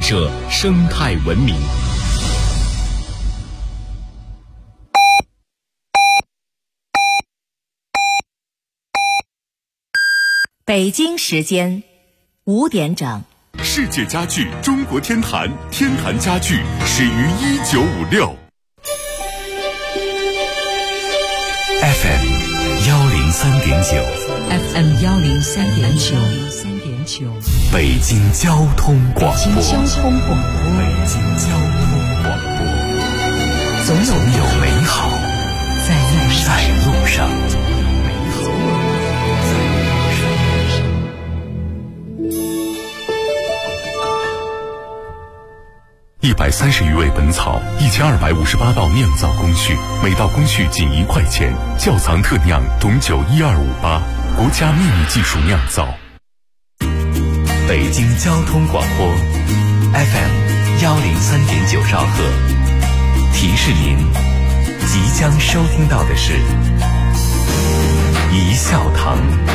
着生态文明。 北京时间5点整。 世界家具中国天坛，天坛家具始于1956。 FM 103.9 FM 103.9 北京交通广播。 北京交通广播，总有美好在路上。 130余味本草，1258道酿造工序，每道工序仅1块钱。窖藏特酿董酒12588，国家秘密技术酿造。 北京交通广播 FM 103.9兆赫，提示您即将收听到的是一笑堂。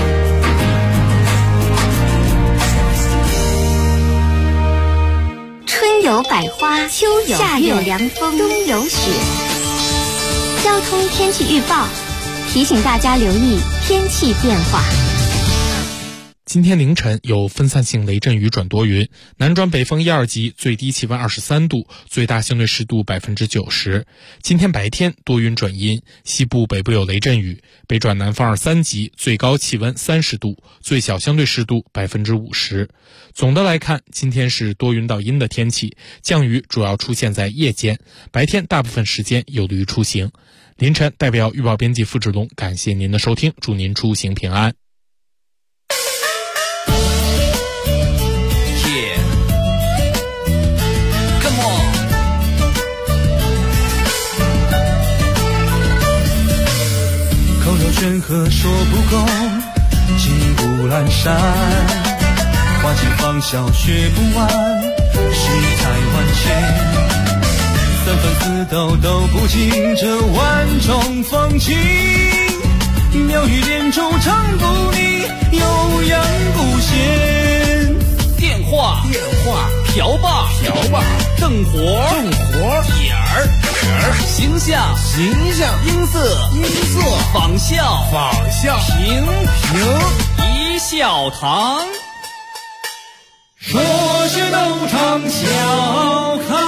春有百花，秋有夏有凉风，冬有雪。交通天气预报提醒大家留意天气变化。 今天凌晨有分散性雷阵雨转多云，南转北风1、2级，最低气温23度，最大相对湿度90%。今天白天多云转阴，西部北部有雷阵雨，北转南风2、3级，最高气温30度，最小相对湿度50%。总的来看，今天是多云到阴的天气，降雨主要出现在夜间，白天大部分时间有利于出行。凌晨代表预报编辑付志龙感谢您的收听，祝您出行平安。 山河说不够，骑虎阑珊，花间芳笑学不完，世态万千，三分四斗都不尽这万种风情，妙语连珠唱不腻，悠扬不鲜。 电话瓢把正活点儿形象音色仿效平一笑堂， 说学逗唱笑开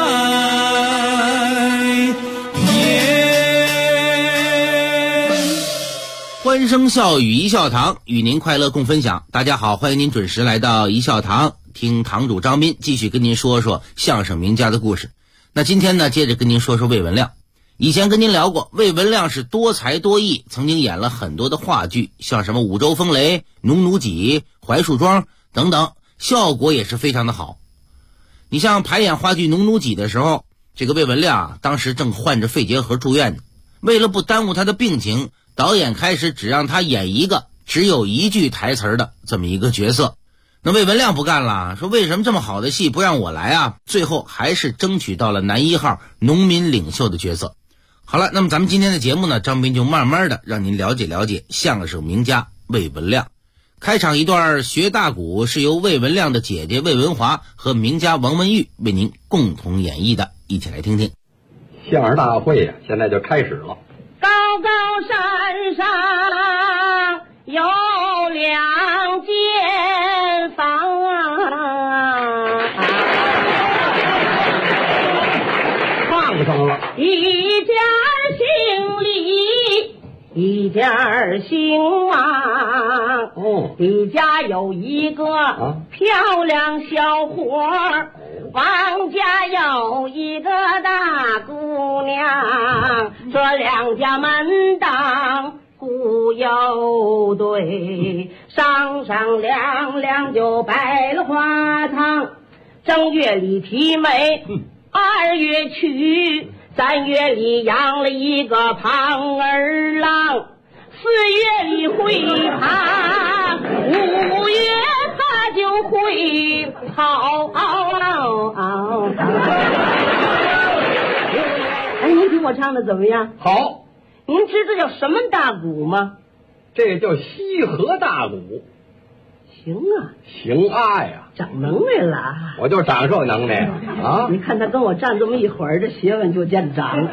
颜。 欢声笑语一笑堂，与您快乐共分享。大家好，欢迎您准时来到一笑堂，听堂主张斌继续跟您说说相声名家的故事。那今天呢，接着跟您说说魏文亮。以前跟您聊过，魏文亮是多才多艺，曾经演了很多的话剧，像什么五洲风雷、农奴戟、槐树庄等等，效果也是非常的好。你像排演话剧农奴戟的时候，这个魏文亮当时正患着肺结核住院呢，为了不耽误他的病情，导演开始只让他演一个只有1句台词的这么一个角色。那魏文亮不干了，说为什么这么好的戏不让我来啊？最后还是争取到了男1号农民领袖的角色。好了，那么咱们今天的节目呢，张斌就慢慢的让您了解了解相声名家魏文亮。开场一段学大鼓是由魏文亮的姐姐魏文华和名家王文玉为您共同演绎的，一起来听听。 相声大会呀，现在就开始了。 高高山上有两间房， 唱上了。 一家姓李，一家姓王。李家有一个漂亮小伙儿，王家有一个大姑娘，这两家门当户有对，商商量量就摆了花堂。正月里提媒，2月娶，3月里养了一个胖儿郎，4月里会爬，5月他就会跑。哎，您听我唱的怎么样？ 好。 您知道叫什么大鼓吗？ 这个叫西河大鼓。 行啊， 行啊呀， 长能耐了。 我就长这能耐啊！ 你看他跟我站这么一会儿，这学问就见长。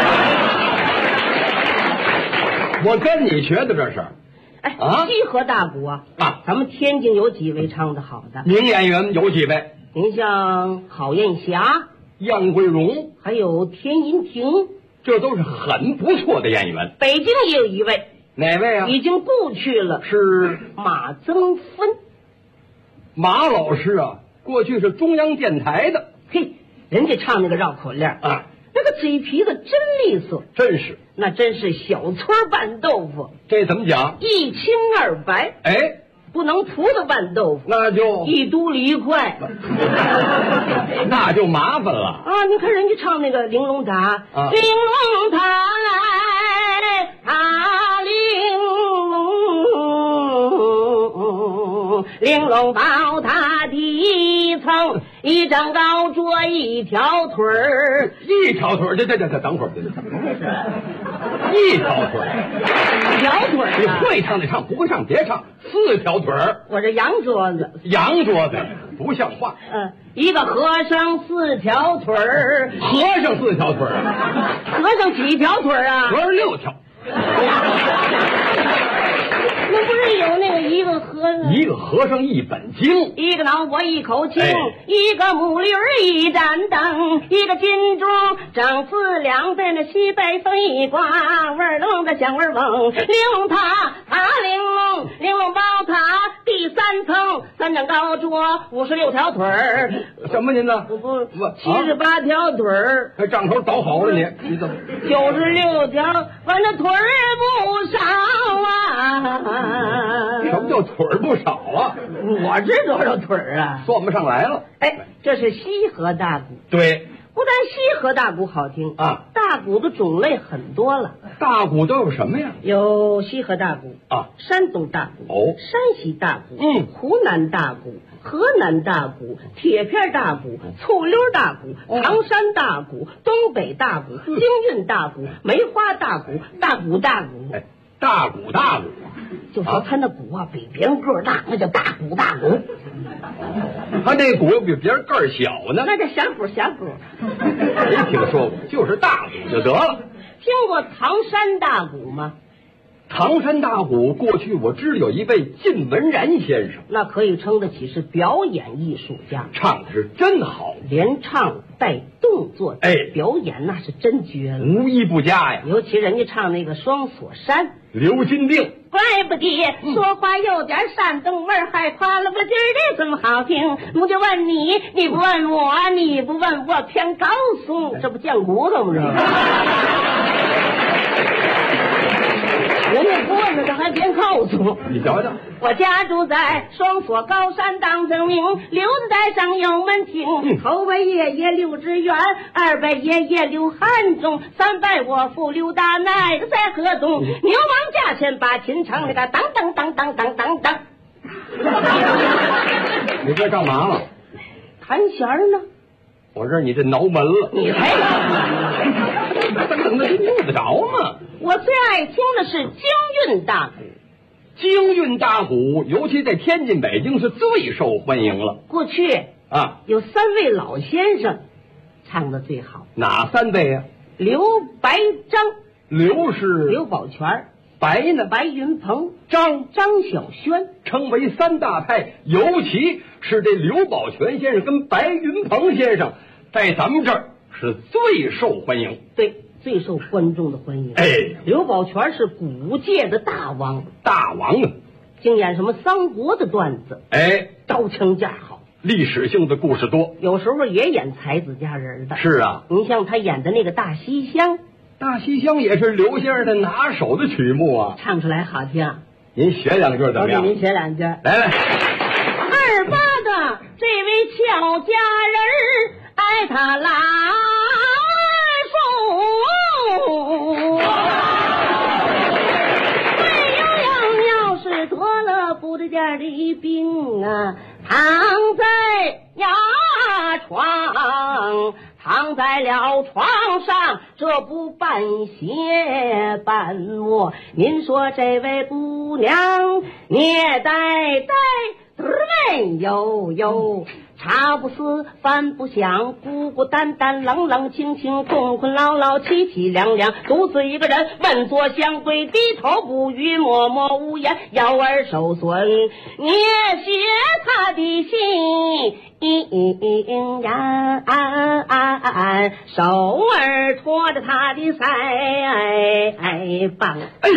我跟你学的这是。 哎，西河大鼓啊，咱们天津有几位唱的好的名演员有几位？ 您像郝艳霞、 杨桂荣， 还有田银婷， 这都是很不错的演员。 北京也有一位， 哪位啊？ 已经故去了， 是马增芬。 马老师啊，过去是中央电台的。 嘿，人家唱那个绕口令啊， 那个嘴皮子真利索， 真是， 那真是小村拌豆腐。 这怎么讲？ 一清二白。 哎， 不能葡萄拌豆腐， 那就一嘟梨块， 那就麻烦了啊！你看人家唱那个玲珑塔，玲珑塔来，塔玲珑宝塔第层，一张高桌一条腿儿， 一条腿儿，这等会儿，一条腿儿， 一条腿儿， 你会唱得唱，不会唱别唱，四条腿儿。 我这洋桌子， 洋桌子不像话。 一个和尚四条腿儿， 和尚四条腿儿， 和尚几条腿儿啊？ 和尚6条。 那不是有那个一个和尚， 一个和尚一本经， 一个脑瓜一口磬，一个木驴一盏灯，一个金钟整4两，在那西北风一刮，味儿浓的香味儿翁。玲珑塔玲珑宝塔第3层，3张高桌，56条腿儿。 什么您呢？ 不78条腿儿。 还账头倒好了你怎么 96条？反正腿儿不少啊。 什么叫腿儿不少啊？ 我这多少腿儿啊？ 算不上来了。 哎，这是西河大鼓。 对， 不但西河大鼓好听啊， 大鼓的种类很多了。 大鼓都有什么呀？ 有西河大鼓啊， 山东大鼓山西大鼓湖南大鼓河南大鼓铁片大鼓醋溜大鼓唐山大鼓东北大鼓京韵大鼓梅花大鼓大鼓哎，大鼓就说他那鼓啊比别人个儿大，那叫大鼓。 他那鼓又比别人个儿小呢， 那叫小鼓。 没听说过，就是大鼓就得了。 听过唐山大鼓吗？ 唐山大鼓过去我知道有一位靳文然先生， 那可以称得起是表演艺术家， 唱的是真好， 连唱带动作，表演那是真绝了， 无一不佳呀。 尤其人家唱那个双锁山， 刘金定， 怪不得说话有点山东味儿，还夸了个劲儿的这么好听。我就问你，你不问我，你不问我，偏告诉，这不见骨头吗？这人家不问了，这还偏告诉。 你瞧瞧， 我家住在双锁高山当正名，刘子带上有门庭，头拜爷爷刘志远，二拜爷爷刘汉中，三拜我父刘大奶在河东，牛王驾前把琴唱那个当当当当当当当。 你这干嘛了？ 弹弦呢。 我这你这挠门了， 你还挠门？ 等着用得着吗？ 我最爱听的是京韵大鼓。 京韵大鼓，尤其在天津、北京是最受欢迎了。 过去啊， 有3位老先生唱的最好。 哪3位呀？ 刘、白、张。 刘是刘宝全， 白呢？ 白云鹏， 张小轩， 称为3大派。尤其是这刘宝全先生跟白云鹏先生，在咱们这儿是最受欢迎。 对，最受观众的欢迎。 哎， 刘宝全是鼓界的大王啊， 净演什么三国的段子，刀枪架好， 历史性的故事多， 有时候也演才子佳人的。 是啊， 你像他演的那个大西厢也是刘先生的拿手的曲目啊， 唱出来好听。 您学2句怎么样？ 您学2句， 来。 二八的这位俏佳人，爱他来说，魏鸳鸯要是得了不得点的病啊，躺在了床上，这不半歇半卧。您说这位姑娘，你呆闷悠悠，茶不思饭不想，孤孤单单冷冷清清，困困劳劳凄凄凉凉，独自一个人问作相归，低头不语默默无言，腰儿受损，捏写他的心呀，手儿托着他的腮帮。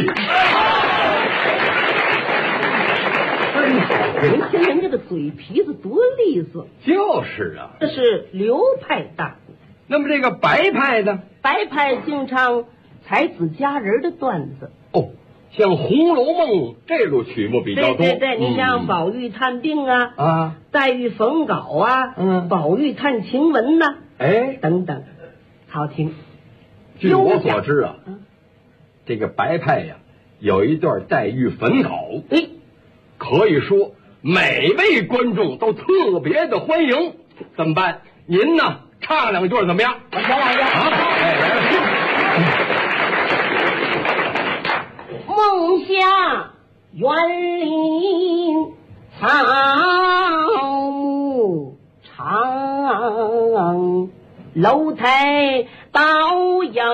人听人家的嘴皮子多利索， 就是啊， 这是流派大鼓。 那么这个白派呢？ 白派经常才子佳人的段子。 哦，像《红楼梦》这种曲目比较多。 对，你像宝玉探病啊，黛玉逢稿啊，宝玉探晴雯呐，等等，好听。 据我所知啊，这个白派呀，有一段黛玉焚稿，可以说每位观众都特别的欢迎。怎么办？您呢，唱两句怎么样？ 我唱两句啊！梦想园林草木长，楼台倒影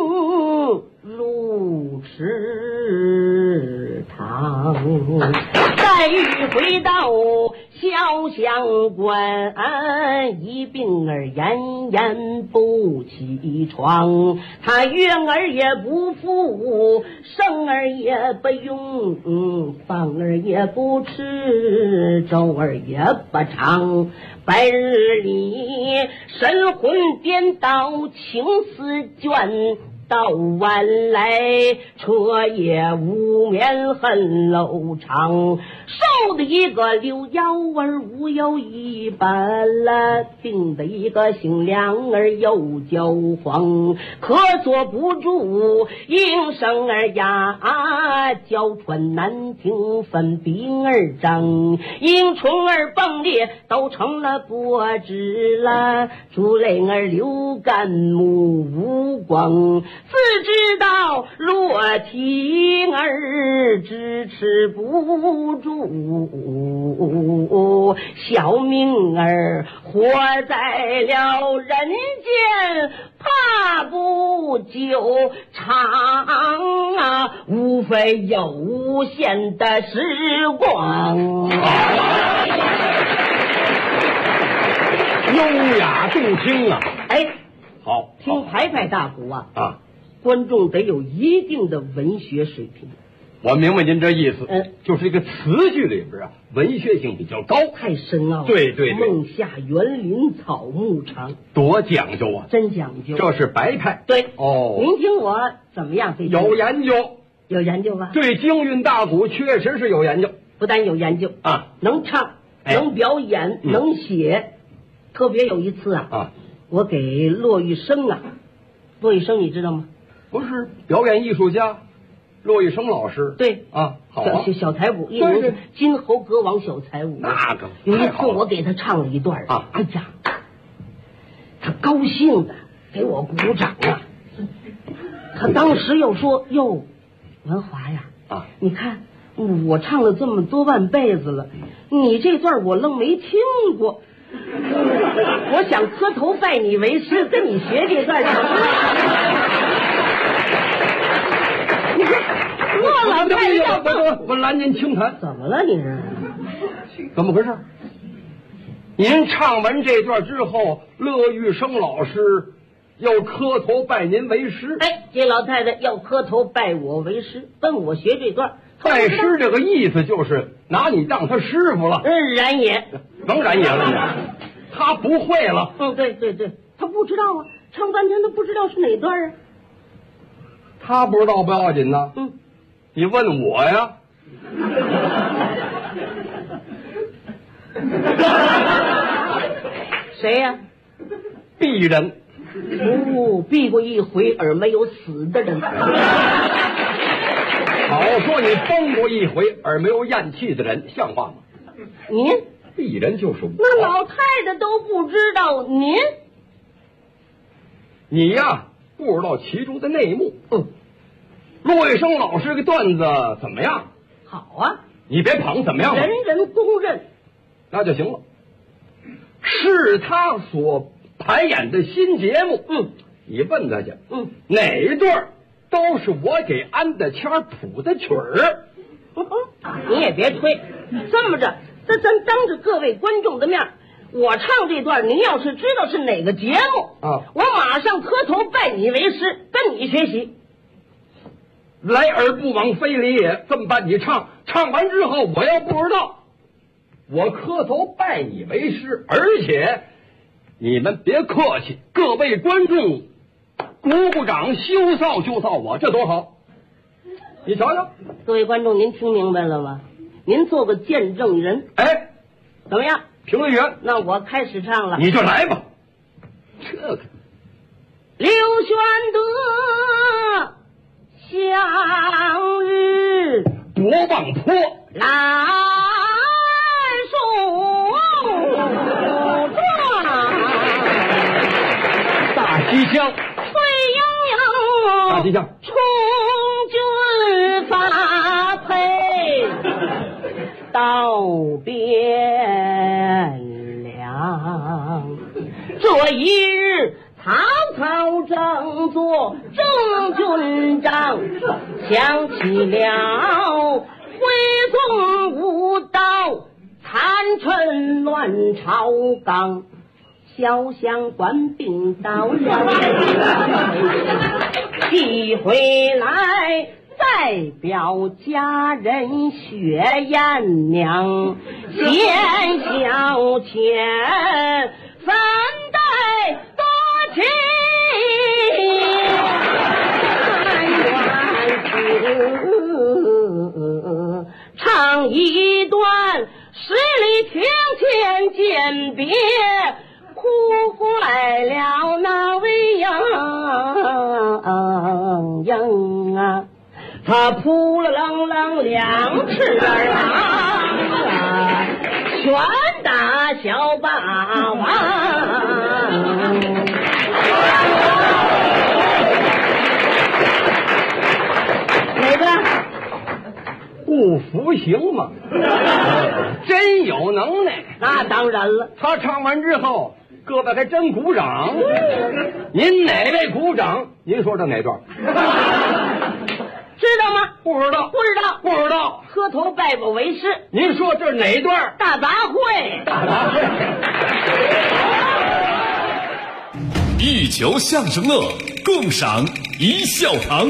露池塘。黛玉回到潇湘关，一病儿奄奄不起床，他怨儿也不服，生儿也不用，饭儿也不吃，粥儿也不尝，白日里神魂颠倒，情思倦，到晚来彻夜无眠恨lâu长，瘦的一个刘腰儿无有一般了，病的一个姓梁儿又焦黄，可坐不住应声儿呀，娇喘难听分鼻儿张，迎春儿崩裂都成了柏枝了，珠泪儿流干目无光，自知道落体儿支持不住，小命儿活在了人间，怕不久长啊，无非有限的时光。 优雅动听啊！好， 听排排大鼓啊，观众得有一定的文学水平。 我明白您这意思，就是这个词句里边啊，文学性比较高， 太深奥了。 对， 梦下园林草木长， 多讲究啊！ 真讲究。 这是白派。 对哦， 您听我怎么样？ 有研究， 有研究吧？ 对京韵大鼓确实是有研究， 不但有研究啊， 能唱，能表演，能写。特别有一次我给骆玉生骆玉生你知道吗？ 不是表演艺术家骆玉生老师。 对好小才舞，一名是金猴歌王小才舞。 那个有一次我给他唱了一段哎呀，他高兴的给我鼓掌啊。他当时又说：“哟，文华呀，你看我唱了这么多万辈子了，你这段我愣没听过。我想磕头拜你为师，跟你学这段成吗？”你说骆老太太要我拦您轻谈。 怎么了你是？ 怎么回事？您唱完这段之后，乐玉生老师要磕头拜您为师。 这老太太要磕头拜我为师，跟我学这段。 拜师这个意思就是拿你当他师傅了。 然也能然也了你？他不会了。 对，他不知道啊，唱半天他不知道是哪段啊。 他不知道不要紧呢。你问我呀。 谁呀？ 鄙人。 避过一回而没有死的人。 好说你崩过一回而没有咽气的人，像话吗？ 您鄙人就是我。 那老太太都不知道您。 你呀，不知道其中的内幕。骆玉生老师这个段子怎么样？ 好啊。 你别捧，怎么样？ 人人公认那就行了。是他所排演的新节目，你问他去，哪一段都是我给安的腔谱的曲儿。 你也别吹，这么着，咱当着各位观众的面，我唱这段，您要是知道是哪个节目啊，我马上磕头拜你为师，跟你学习。 来而不往非礼也，这么办？你唱完之后，我要不知道，我磕头拜你为师，而且你们别客气，各位观众鼓鼓掌，羞臊我，这多好！你瞧瞧， 各位观众，您听明白了吗？您做个见证人， 哎， 怎么样？ 评论员， 那我开始唱了， 你就来吧。这个刘玄德向日博望坡来送状， 大西厢翠莺莺， 大西厢充军发配到汴梁。这一日曹操正做正军长，想起了徽宗无道，残臣乱朝纲，小相官兵到了提回来，代表家人雪艳娘，见小钱三代多情唱一段十里庭前饯别，哭坏了那位莺莺啊，他扑了棱棱两翅啊，拳打小霸王。哪个？ 不服行吗？真有能耐。 那当然了， 他唱完之后，各位还真鼓掌。您哪位鼓掌？您说的哪段？ 知道吗？ 不知道。 不知道。 不知道。 磕头拜我为师。 您说这是哪段？ 大杂烩。 大杂烩。 一球相声乐，共赏一笑堂。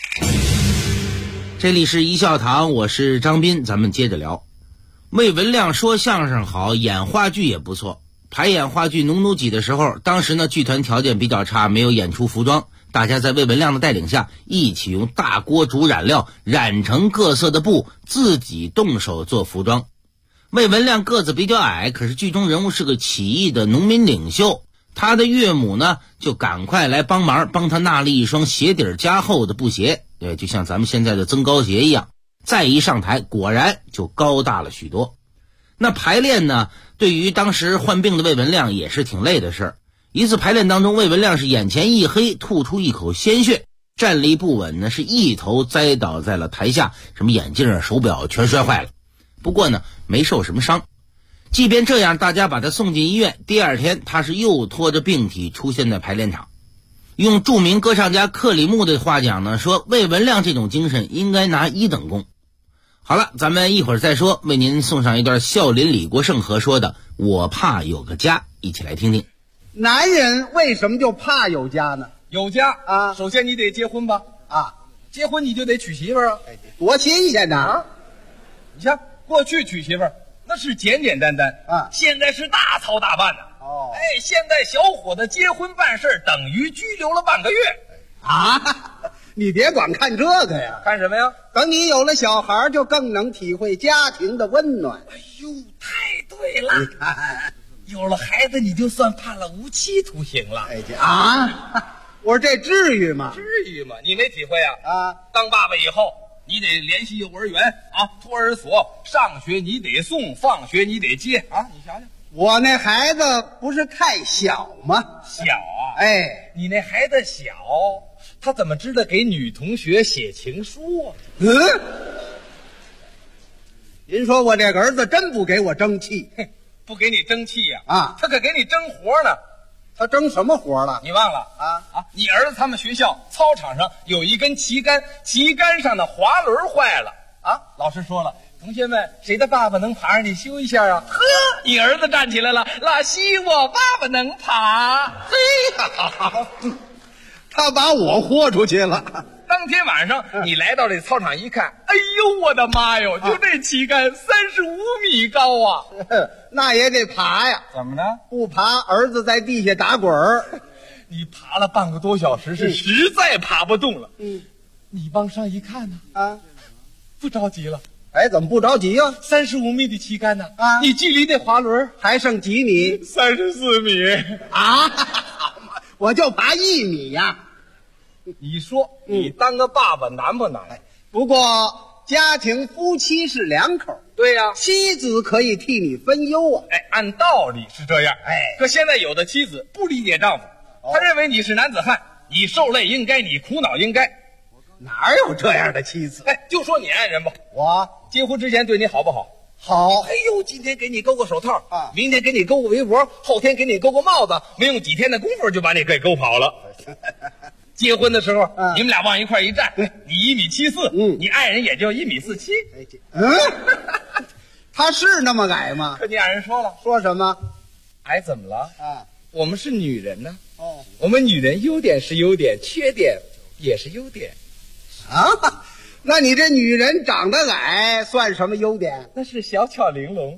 这里是一笑堂，我是张斌，咱们接着聊。魏文亮说相声好，演话剧也不错。排演话剧《农奴戟》的时候，当时呢剧团条件比较差，没有演出服装，大家在魏文亮的带领下，一起用大锅煮染料，染成各色的布，自己动手做服装。魏文亮个子比较矮，可是剧中人物是个起义的农民领袖，他的岳母呢就赶快来帮忙，帮他纳了一双鞋底加厚的布鞋，就像咱们现在的增高鞋一样。再一上台，果然就高大了许多。那排练呢，对于当时患病的魏文亮也是挺累的事儿。一次排练当中，魏文亮是眼前一黑，吐出一口鲜血，站立不稳呢，是一头栽倒在了台下，什么眼镜手表全摔坏了。不过呢没受什么伤。即便这样，大家把他送进医院，第二天他是又拖着病体出现在排练场。用著名歌唱家克里木的话讲呢，说魏文亮这种精神应该拿1等功。好了，咱们一会儿再说，为您送上一段孝林李国盛和说的我怕有个家，一起来听听。 男人为什么就怕有家呢？ 有家啊，首先你得结婚吧？啊，结婚你就得娶媳妇儿啊， 多新鲜呐！啊， 你像过去娶媳妇儿那是简简单单啊，现在是大操大办的。哦，哎，现在小伙子结婚办事等于拘留了半个月啊！你别光看这个呀， 看什么呀？ 等你有了小孩，就更能体会家庭的温暖。 哎呦，太对了！你看，有了孩子，你就算判了无期徒刑了。 哎啊！我说这至于吗？ 至于吗？你没体会啊？啊！当爸爸以后，你得联系幼儿园啊、托儿所，上学你得送，放学你得接啊！你想想， 我那孩子不是太小吗？ 小啊！ 哎， 你那孩子小，他怎么知道给女同学写情书啊？ 您说我这个儿子真不给我争气。 不给你争气呀！他可给你争活呢。 他争什么活了？ 你忘了你儿子他们学校操场上有一根旗杆，旗杆上的滑轮坏了老师说了，同学们谁的爸爸能爬上去修一下啊？呵，你儿子站起来了，老师我爸爸能爬。 嘿呀，他把我豁出去了。 当天晚上你来到这操场一看，哎呦我的妈哟，就这旗杆35米高啊！ 那也得爬呀。 怎么呢？ 不爬，儿子在地下打滚儿。 你爬了半个多小时，是实在爬不动了。你往上一看呢，不着急了。 哎，怎么不着急啊 ？35米的旗杆呢？你距离那滑轮还剩几米 ？34米啊！我就爬1米呀。 你说你当个爸爸难不难？ 不过家庭夫妻是两口， 对呀， 妻子可以替你分忧啊。 按道理是这样。可现在有的妻子不理解丈夫，他认为你是男子汉，你受累应该，你苦恼应该。 哪有这样的妻子？ 就说你爱人吧， 我结婚之前对你好不好？ 好。 哎呦，今天给你勾个手套明天给你勾个围脖，后天给你勾个帽子，没用几天的功夫就把你给勾跑了。结婚的时候，你们俩往一块一站，你1.74米，你爱人也就1.47米。 他是那么矮吗？ 可你爱人说了， 说什么？ 矮怎么了？我们是女人呢。我们女人优点是优点，缺点也是优点。 那你这女人长得矮算什么优点？ 那是小巧玲珑。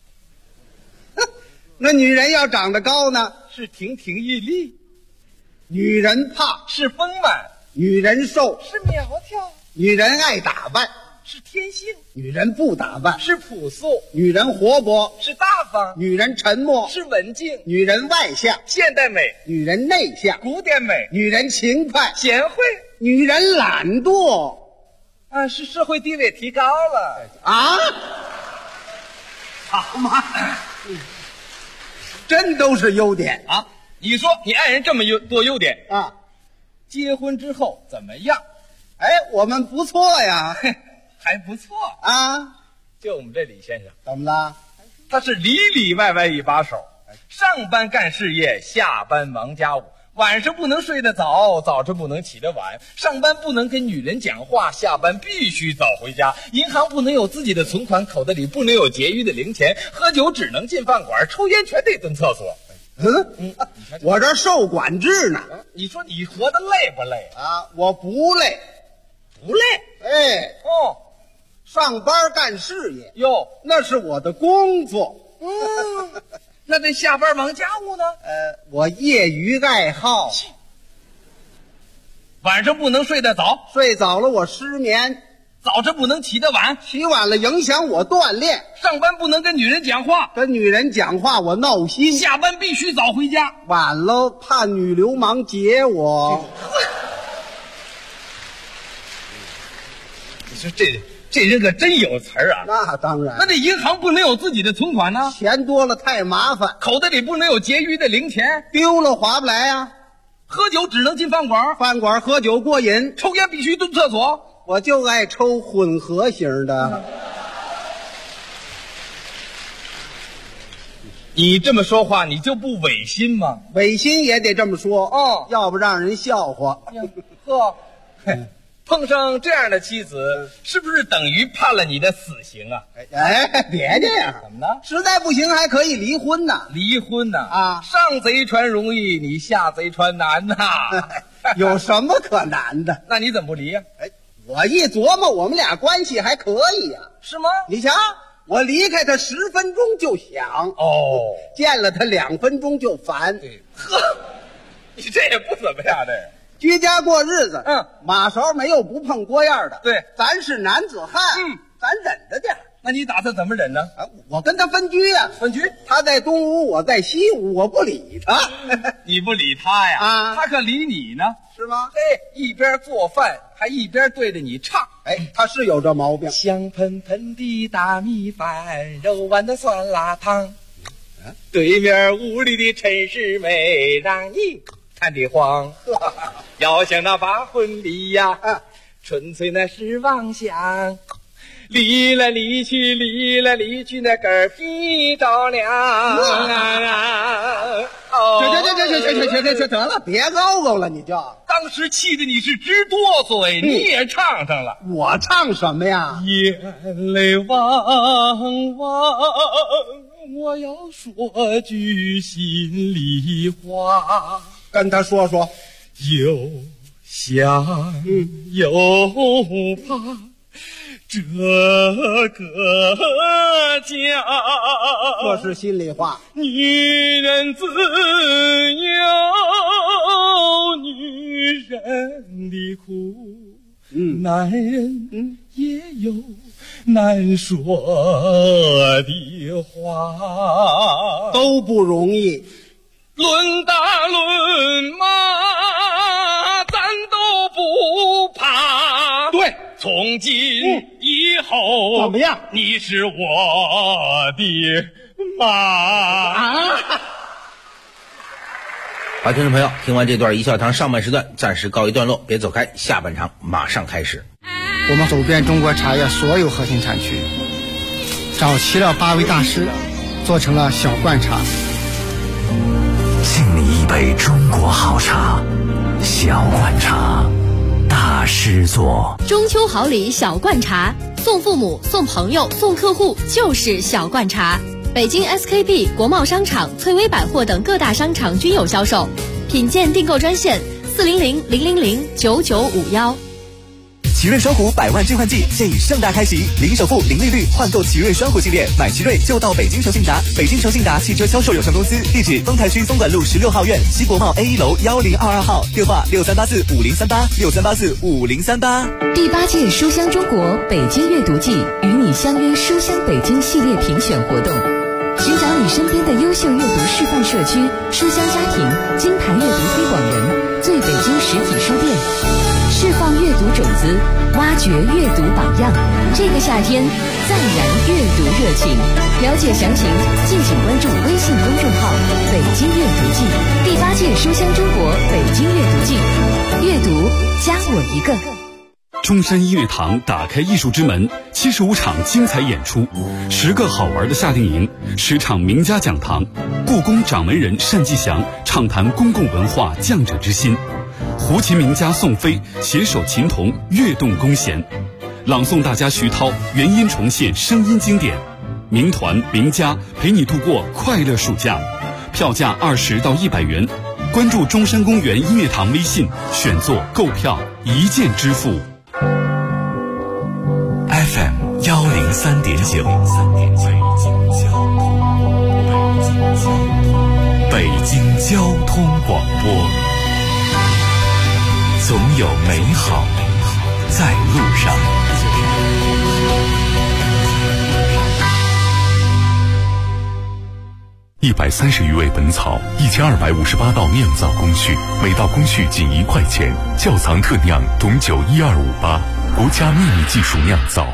那女人要长得高呢？ 是亭亭玉立。 女人胖是丰满， 女人瘦是苗条， 女人爱打扮是天性， 女人不打扮是朴素， 女人活泼是大方， 女人沉默是文静， 女人外向现代美， 女人内向古典美， 女人勤快贤惠， 女人懒惰是社会地位提高了好嘛，真都是优点你说你爱人这么多优点结婚之后怎么样？ 我们不错呀。 还不错就我们这李先生怎么了？ 他是里里外外一把手，上班干事业，下班忙家务，晚上不能睡得早，早晨不能起得晚，上班不能跟女人讲话，下班必须早回家，银行不能有自己的存款，口袋里不能有结余的零钱，喝酒只能进饭馆，抽烟全得蹲厕所。 我这受管制呢。 你说你活得累不累我不累。 不累？ 上班干事业哟， 那是我的工作。 那这下班忙家务呢？ 我业余爱好。 晚上不能睡得早， 睡早了我失眠； 早晨不能起得晚， 起晚了影响我锻炼； 上班不能跟女人讲话， 跟女人讲话我闹心； 下班必须早回家， 晚了怕女流氓劫我。 你说这人可真有词儿那当然。 那这银行不能有自己的存款呢？ 钱多了太麻烦。 口袋里不能有结余的零钱， 丢了划不来啊。 喝酒只能进饭馆， 饭馆喝酒过瘾， 抽烟必须蹲厕所。 我就爱抽混合型的。 你这么说话，你就不违心吗？ 违心也得这么说要不让人笑话。 碰上这样的妻子，是不是等于判了你的死刑啊？ 别这样。 怎么呢？ 实在不行还可以离婚呢。 离婚呢？上贼船容易，你下贼船难呐。 有什么可难的？ 那你怎么不离呀？ 我一琢磨，我们俩关系还可以呀。 是吗？ 你瞧，我离开他10分钟就想见了他2分钟就烦。 你这也不怎么样，这居家过日子，马勺没有不碰锅沿的。 对， 咱是男子汉，咱忍着点。 那你打算怎么忍呢？ 我跟他分居呀， 分居。 他在东屋，我在西屋，我不理他。 你不理他呀？他可理你呢， 是吗？ 一边做饭还一边对着你唱。 他是有这毛病。 香喷喷的大米饭，肉丸的酸辣汤。对面屋里的陈世美，让你看得慌。要想那把婚离呀，纯粹那是妄想。 离来离去，离来离去，那根皮着凉。 这得了，别嗷嗷了，你就。 当时气得你是直哆嗦，你也唱上了。 我唱什么呀？ 眼泪汪汪，我要说句心里话， 跟他说说。 又想又怕，这个家， 这是心里话。 女人自有女人的苦，男人也有难说的话， 都不容易。 论打论骂，咱都不怕。 对， 从今以后， 怎么样？ 你是我的妈。 好，听众朋友，听完这段一笑堂上半时段暂时告一段落，别走开，下半场马上开始。 我们走遍中国茶叶所有核心产区，找齐了8位大师，做成了小罐茶。 敬你一杯中国好茶，小罐茶，大师做。 中秋好礼小罐茶，送父母、送朋友、送客户就是小罐茶。北京 SKP、国贸商场、翠微百货等各大商场均有销售。品鉴订购专线400-000-9951。 奇瑞双虎100万兑换季现已盛大开启，零首付、零利率换购奇瑞双虎系列，买奇瑞就到北京诚信达。北京诚信达汽车销售有限公司，地址丰台区松管路16号院西国贸 A1 楼1022号，电话63845038，63845038。 第8届书香中国北京阅读季与你相约书香北京系列评选活动，寻找你身边的优秀阅读示范社区、书香家庭、金牌阅读推广人、最北京实体书店，释放阅读种子，挖掘阅读榜样。这个夏天再燃阅读热情，了解详情敬请关注微信公众号北京阅读季。第8届书香中国北京阅读季，阅读加我一个。 中山音乐堂打开艺术之门，75场精彩演出，10个好玩的夏令营，10场名家讲堂，故宫掌门人单霁翔畅谈公共文化匠者之心，胡琴名家宋飞携手琴童跃动弓弦，朗诵大家徐涛原音重现声音经典，名团名家陪你度过快乐暑假，票价20到100元，关注中山公园音乐堂微信，选座购票一键支付。 FM 103.9，北京交通广播，总有美好在路上。 130余味本草，1258道酿造工序，每道工序仅1块钱。窖藏特酿董酒12588，国家秘密技术酿造。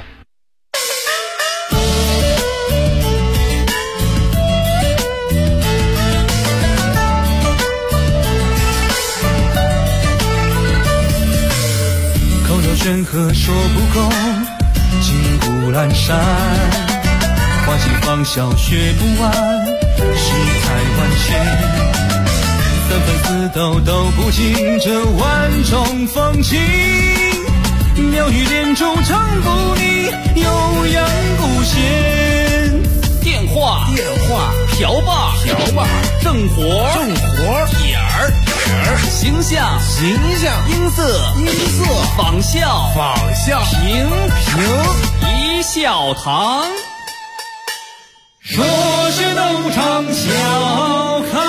口若悬河说不够，金谷阑珊，花期芳笑学不完，世态万千，三分四斗都不尽这万种风情，妙语连珠唱不腻，悠扬不歇。 电话瓢把正活点儿形象音色仿效平一笑堂。 说是斗场笑开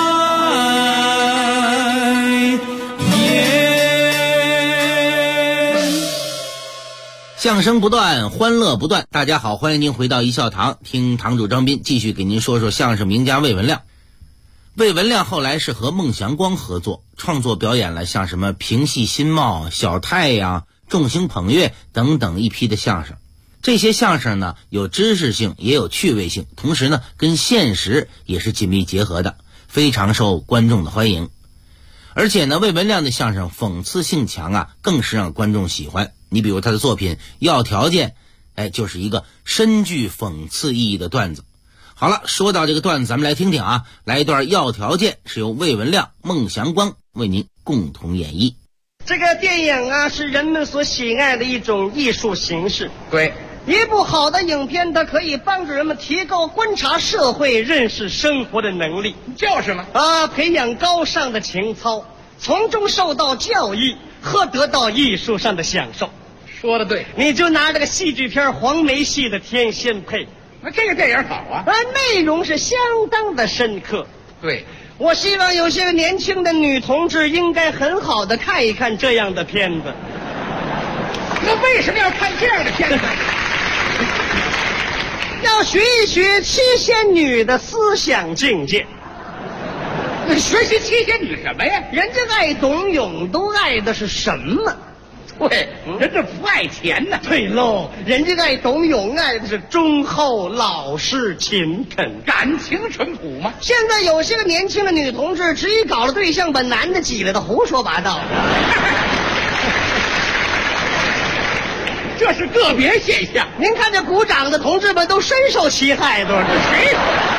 颜。 相声不断，欢乐不断。大家好，欢迎您回到一笑堂，听堂主张斌继续给您说说相声名家魏文亮。魏文亮后来是和孟祥光合作，创作表演了像什么平戏新貌、小太阳、众星捧月等等一批的相声。这些相声呢，有知识性也有趣味性，同时呢跟现实也是紧密结合的，非常受观众的欢迎。而且呢，魏文亮的相声讽刺性强啊，更是让观众喜欢。你比如他的作品《要条件》， 就是一个深具讽刺意义的段子。好了，说到这个段子，咱们来听听啊，来一段要条件，是由魏文亮、孟祥光为您共同演绎。 这个电影啊，是人们所喜爱的一种艺术形式。 对， 一部好的影片，它可以帮助人们提高观察社会、认识生活的能力。 就是嘛， 培养高尚的情操，从中受到教育和得到艺术上的享受。 说得对， 你就拿这个戏剧片黄梅戏的《天仙配》， 那这个电影好啊， 内容是相当的深刻。 对， 我希望有些个年轻的女同志应该很好的看一看这样的片子。 那为什么要看这样的片子？ 要学一学七仙女的思想境界。 那学习七仙女什么呀？ 人家爱董永都爱的是什么？ 对，人家不爱钱呢。 对喽，人家爱董永爱的是忠厚、老实、勤恳， 感情淳朴嘛。 现在有些个年轻的女同志，只一搞了对象，把男的挤了的胡说八道。 这是个别现象。 您看这鼓掌的同志们都深受其害，都是谁？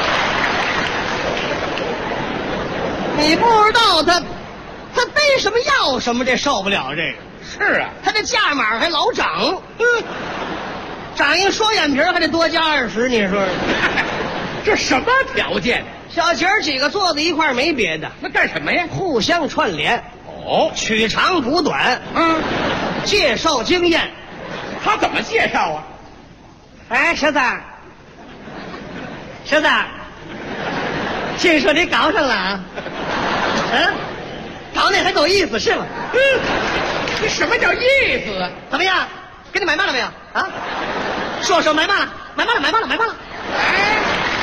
你不知道他逮什么要什么，这受不了这个。 是啊， 他这价码还老涨，长一双眼皮还得多加20，你说这什么条件？ 小姐儿几个坐在一块儿没别的， 那干什么呀？ 互相串联，取长补短，介绍经验。 他怎么介绍啊？ 哎，小子，听说你搞上了啊？搞那还够意思是吗？ 这什么叫意思啊？ 怎么样？给你买嘛了没有啊？说买嘛了？买嘛了？ 哎，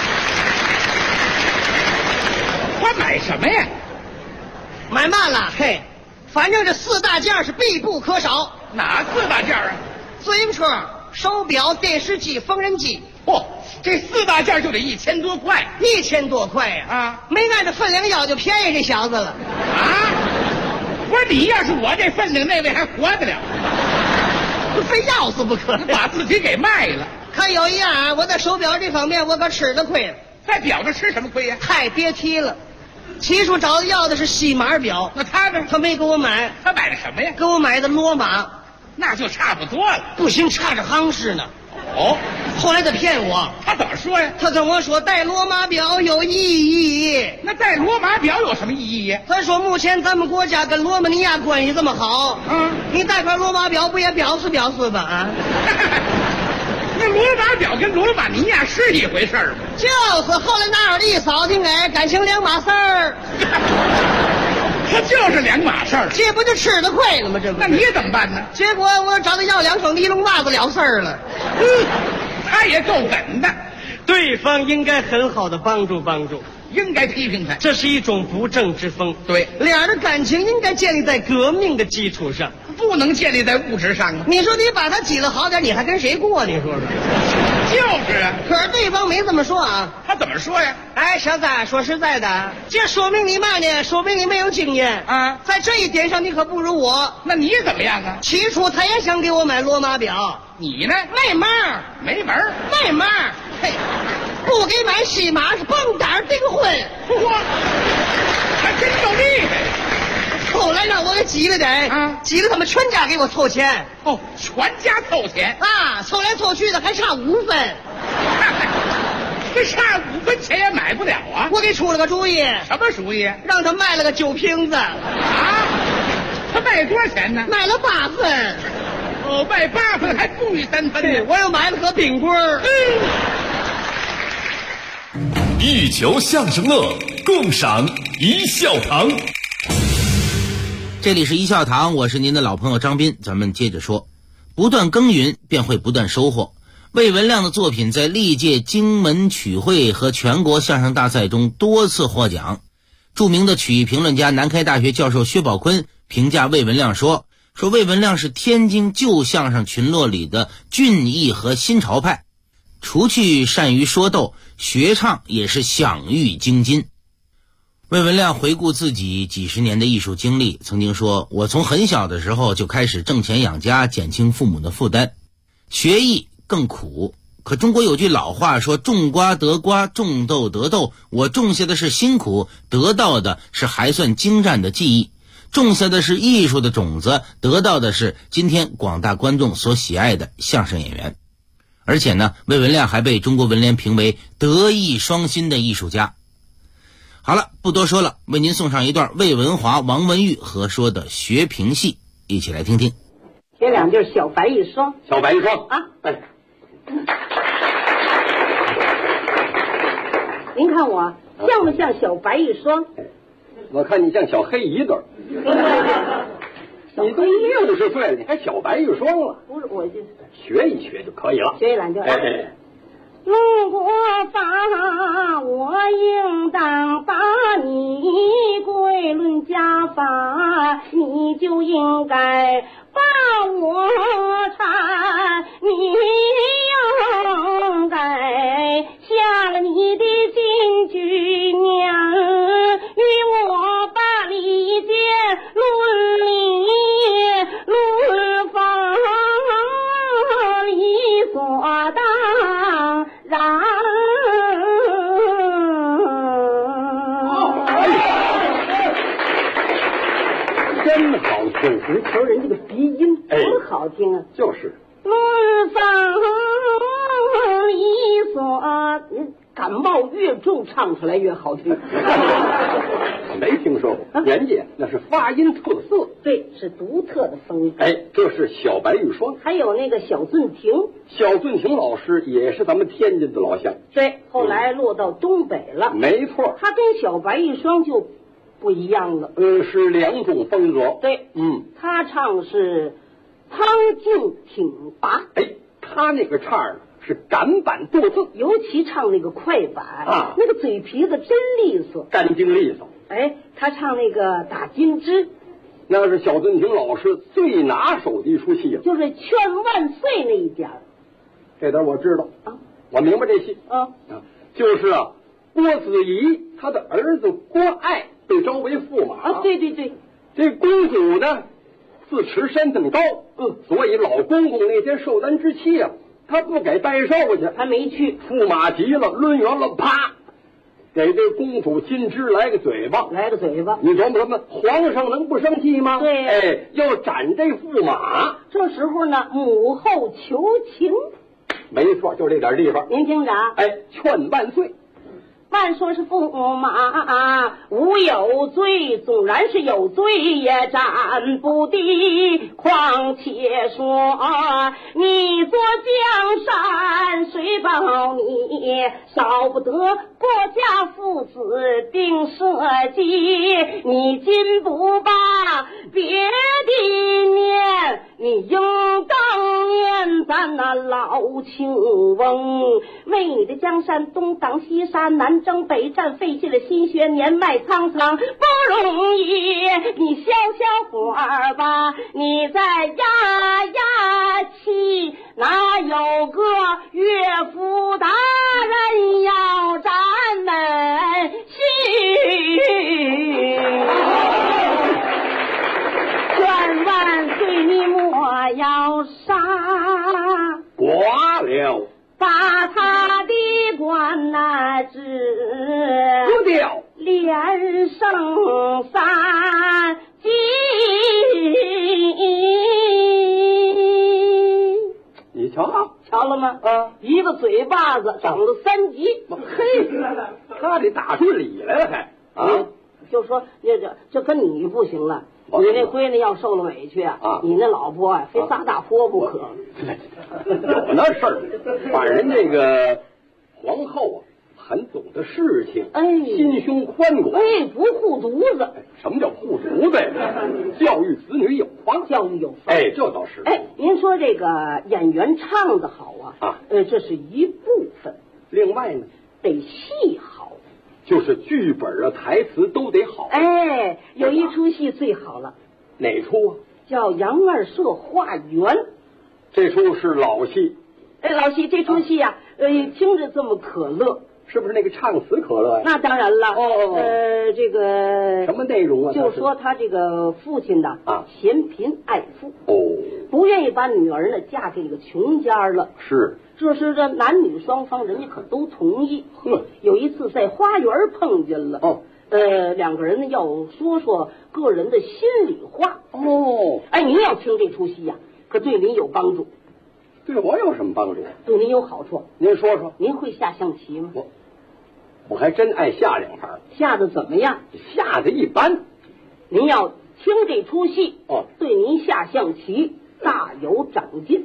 他买什么呀？ 买嘛了？嘿，反正这4大件是必不可少。 哪4大件啊？ 自行车、手表、电视机、缝纫机。 这4大件就得1000多块。 1000多块呀！没按这分量要就便宜这小子了啊！不是你要是我这分量，那位还活得了？ 非要死不可， 把自己给卖了。 看有一样，我在手表这方面我可吃了亏了。 在表上吃什么亏呀？ 太别提了。起初找他要的是细码表， 那他呢？ 他没给我买。 他买的什么呀？ 给我买的罗马。 那就差不多了。 不行，差着行市呢。后来他骗我。 他怎么说呀？ 他跟我说戴罗马表有意义。 那戴罗马表有什么意义呀？ 他说目前咱们国家跟罗马尼亚关系这么好，你戴块罗马表不也表示吧啊？ 那罗马表跟罗马尼亚是一回事吗？ 就是后来拿着一扫听，感情2码事儿。 他就是2码事儿， 这不就吃了亏了吗？这不， 那你怎么办呢？ 结果我找他要2双尼龙袜子了事儿了。 他也够狠的， 对方应该很好的帮助， 应该批评他， 这是一种不正之风。 对， 俩人的感情应该建立在革命的基础上， 不能建立在物质上啊。 你说你把他挤了好点，你还跟谁过？你说说。 就是啊， 可是对方没这么说啊。 他怎么说呀？ 哎，小子，说实在的，这说明你嘛呢？说明你没有经验啊，在这一点上你可不如我。 那你怎么样啊？ 起初他也想给我买罗马表， 你呢？ 没门儿，没门儿。嘿，不给买细码是蹦胆订婚。 嚯，还真够厉害。 后来让我给挤了点挤了他们全家给我凑钱。 全家凑钱啊，凑来凑去的还差5分。 这差5分钱也买不了啊！ 我给出了个主意。 什么主意？ 让他卖了个酒瓶子。 啊？他卖多少钱呢？ 卖了8分。 卖8分还不予3分呢。 我又买了个冰棍儿。 一球相声乐，共赏一笑堂。 这里是一笑堂，我是您的老朋友张斌。咱们接着说，不断耕耘便会不断收获。魏文亮的作品在历届荆门曲会和全国相声大赛中多次获奖。著名的曲艺评论家、南开大学教授薛宝坤评价魏文亮说魏文亮是天津旧相声群落里的俊逸和新潮派，除去善于说逗，学唱也是享誉京津。魏文亮回顾自己几十年的艺术经历，曾经说，我从很小的时候就开始挣钱养家，减轻父母的负担。学艺更苦。可中国有句老话说，种瓜得瓜，种豆得豆，我种下的是辛苦，得到的是还算精湛的技艺，种下的是艺术的种子，得到的是今天广大观众所喜爱的相声演员。而且呢，魏文亮还被中国文联评为德艺双馨的艺术家。好了，不多说了，为您送上一段魏文华、王文玉合说的学评戏，一起来听听。 写两句小白一双。 小白一双啊， 哎， 您看我像不像小白一双？ 我看你像小黑一对。你都60岁了，你还小白一双了？ 不是，我就学一学就可以了。 学一两句。 哎， 路过法，我应当把你归论家法，你就应该把我缠，你应该下了你的金菊娘，与我把礼节论理论法，理所当然。 真好听！ 你瞅人这个鼻音多好听啊！ 就是。 论法理所，感冒越重唱出来越好听。 没听说过，人家那是发音特色。 对，是独特的风格。 哎，这是小白玉霜。 还有那个小俊廷。 小俊廷老师也是咱们天津的老乡。 对，后来落到东北了。 没错。 他跟小白玉霜就不一样了。 是两种风格。 对，他唱是苍劲挺拔。 哎，他那个唱是赶板剁字， 尤其唱那个快板啊，那个嘴皮子真利索， 干净利索。 哎，他唱那个打金枝， 那是小俊廷老师最拿手的一出戏， 就是劝万岁那一点。 这点我知道啊，我明白这戏就是郭子仪他的儿子郭爱被招为驸马啊，对对对， 这公主呢自持身份高，所以老公公那天寿诞之期啊，他不给代寿去， 他没去。 驸马急了，抡圆了，啪，给这公主金枝来个嘴巴，你琢磨琢磨，皇上能不生气吗？ 对， 哎，要斩这驸马。 这时候呢，母后求情， 没错，就这点地方。 您听着啊， 哎，劝万岁。 万说是驸马无有罪，纵然是有罪也斩不敌。况且说你做江山，谁保你少不得国家父子定社稷？你今不把别的念，你应当念咱那老庆翁，为你的江山东挡西杀，南征北战，费尽了心血，年迈苍苍不容易。你消消火吧，你再压压气，哪有个岳父大人要咱们去？劝万岁，你莫要杀， 寡了。 把他的官那治掉， 连胜三级。 你瞧， 瞧了吗？一个嘴巴子整了3级。 嘿，他得打出理来了还就说这跟你不行了。你那闺女要受了委屈你那老婆非撒大泼不可。 有那事儿，反正这个皇后很懂得事情，心胸宽广， 不护犊子。 什么叫护犊子呀？教育子女有方，这倒是。 您说这个演员唱的好这是一部分， 另外呢， 得戏好。 就是剧本台词都得好。 有一出戏最好了。 哪出叫《杨二社化缘》。 这出是老戏。 老戏，这出戏听着这么可乐。 是不是那个唱词可乐呀？ 那当然了。这个什么内容啊？ 就说他这个父亲呢，嫌贫爱富，不愿意把女儿呢嫁给这个穷家了。 是。 这是这男女双方人家可都同意。有一次在花园碰见了。两个人呢要说说个人的心里话。哎，您要听这出戏呀，可对您有帮助。 对我有什么帮助？ 对您有好处。 您说说。 您会下象棋吗？ 我还真爱下2盘。 下的怎么样？ 下的一般。 您要听这出戏，对您下象棋大有长进。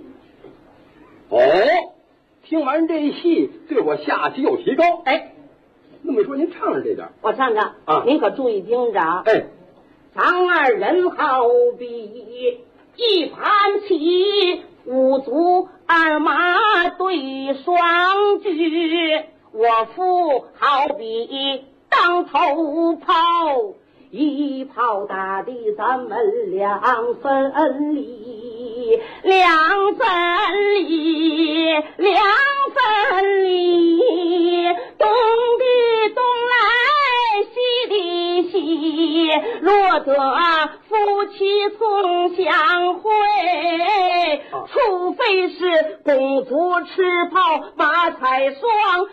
听完这戏，对我下棋有提高。 哎， 那么说您唱着这点， 我唱唱啊，您可注意听着。 哎， 咱二人好比一盘棋，5卒2马对双车，我夫好比当头炮，1炮打的咱们2分力，2分力，2分力，东的东来西的西，若得夫妻从相会，除非是公主吃炮马彩双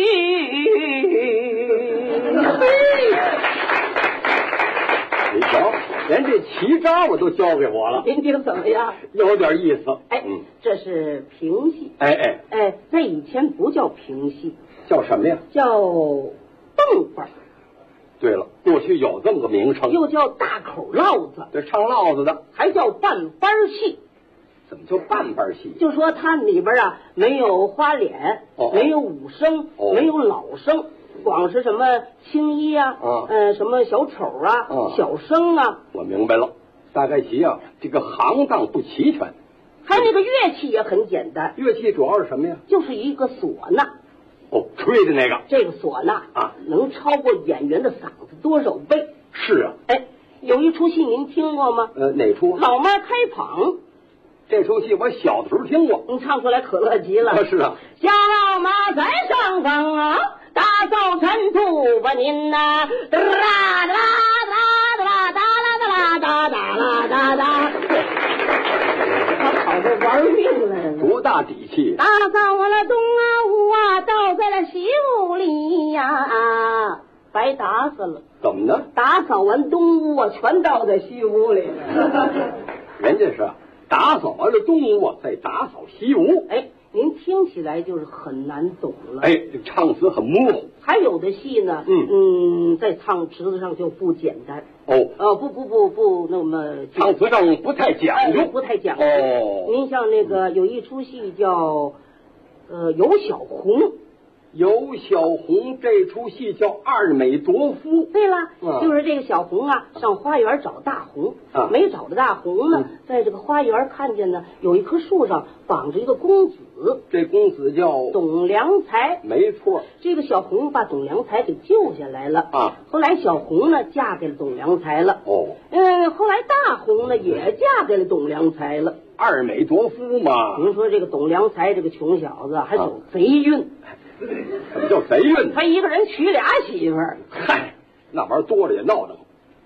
你瞧，连这棋招我都教给我了。 您听怎么样？ 有点意思。 哎，这是评戏。 哎， 那以前不叫评戏， 叫什么呀？ 叫蹦班。 对了，过去有这么个名称。 又叫大口烙子。 对，唱烙子的。 还叫半班戏。 怎么叫半班戏？ 就说它里边啊没有花脸，没有武生，没有老生。光是什么青衣啊，什么小丑啊，小生啊。 我明白了，大概其啊，这个行当不齐全。 还有那个乐器也很简单。 乐器主要是什么呀？ 就是一个唢呐。 吹的那个。 这个唢呐能超过演员的嗓子多少倍？ 是啊。 哎，有一出戏您听过吗？ 哪出？ 老妈开棚。 这出戏我小的时候听过。 你唱出来可乐极了。 是啊。 小老妈在上方啊，大扫尘土吧您呐，哒啦哒啦哒啦哒啦哒啦哒啦。他跑这玩命了， 多大底气！ 打扫完了东啊屋啊，倒在了西屋里呀，白打死了。 怎么呢？ 打扫完东屋啊，全倒在西屋里了。 人家是打扫完了东屋啊，再打扫西屋。 哎，您听起来就是很难懂了。 哎，这唱词很模糊。 还有的戏呢，在唱词子上就不简单。不那么唱词上不太讲究， 不太讲究。您像那个有一出戏叫有小红。 有小红这出戏叫二美夺夫。 对了，就是这个小红啊，上花园找大红，没找着大红呢，在这个花园看见呢，有一棵树上绑着一个公子， 这公子叫董良才。 没错， 这个小红把董良才给救下来了后来小红呢嫁给了董良才了。后来大红呢也嫁给了董良才了。 二美夺夫嘛。 您说这个董良才这个穷小子还走贼运。 什么叫贼运？ 他一个人娶2媳妇儿。 嗨，那玩意儿多了也闹腾。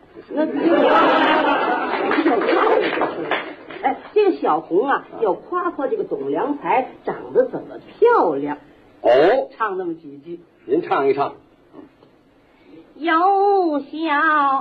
哎，这个小红啊，要夸夸这个董良才长得怎么漂亮。唱那么几句。 您唱一唱。 有小